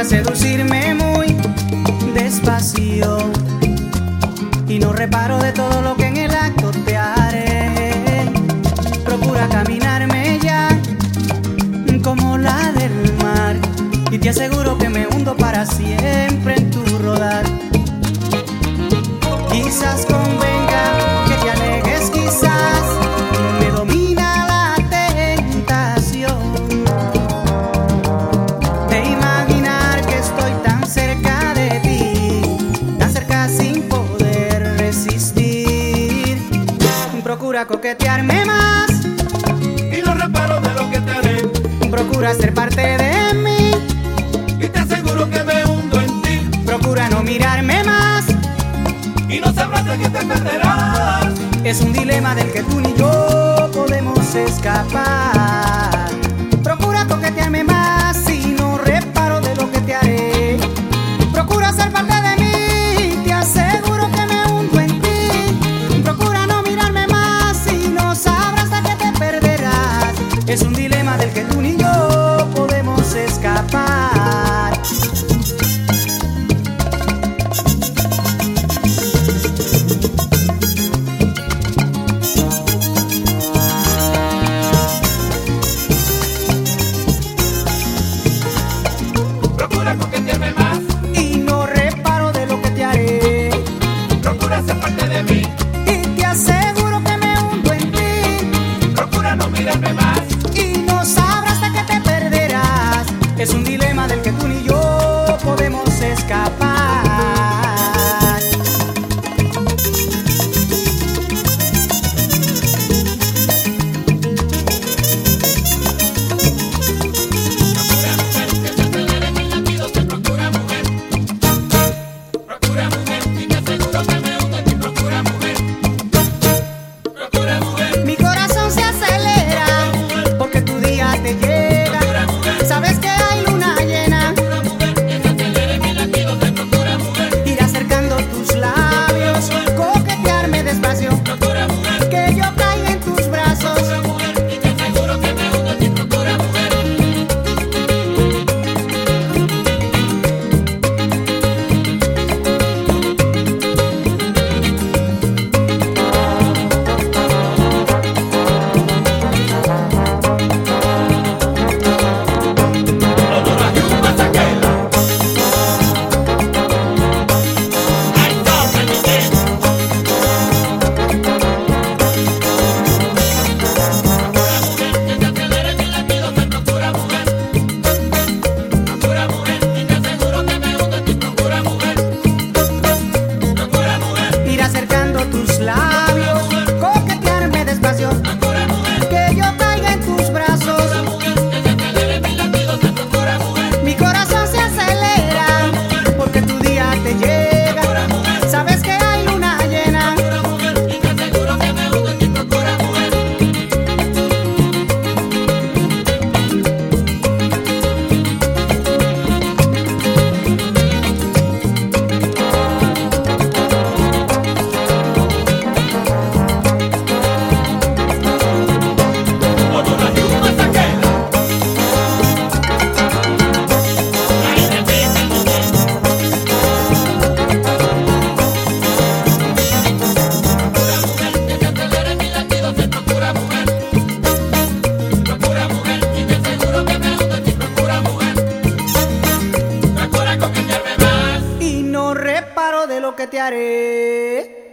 Procura seducirme muy despacio y no reparo de todo lo que en el acto te haré. Procura caminarme ya como la del mar y te aseguro que me hundo para siempre en tu rodar. Quizás convenga que te alejes, quizás me domina la tentación de imaginar que estoy tan cerca de ti, tan cerca sin poder resistir. Procura coquetearme más y no reparo de lo que te haré. Procura ser parte de mí Y te aseguro que me hundo en ti. Procura no mirarme más Y no sabrás de qué te perderás. Es un dilema del que tú ni yo podemos escapar. Procura coquetearme más y no reparo de lo que te haré. Procura ser parte de mí, te aseguro que me hundo en ti. Procura no mirarme más y no sabrás de qué te perderás. Es un dilema del que tú ni yo podemos escapar. Procura coquetearme más Y no reparo de lo que te haré. Procura ser parte de mí. Y te aseguro que me hundo en ti. Procura no mirarme más. Y no sabrás de qué te perderás. Es un dilema del que tú ni yo podemos escapar. Procura mujer, y te aseguro que me hundo en ti. Procura mujer. Procura mujer. Mi corazón se acelera porque tu día te llega. Procura mujer. Sabes que hay luna llena. Procura mujer, que se acelere mi latido. Te procura mujer. Ir acercando tus labios, coquetearme despacio, Procura mujer. que yo caiga en tus brazos. Procura mujer, y te aseguro que me hundo en ti. Procura mujer. Ir acercando tus labios, coquetearme despacio, que yo caiga en tus brazos. Mi corazón se acelera porque tu día te llega. Sabes que hay luna llena. Y no reparo de lo que te haré.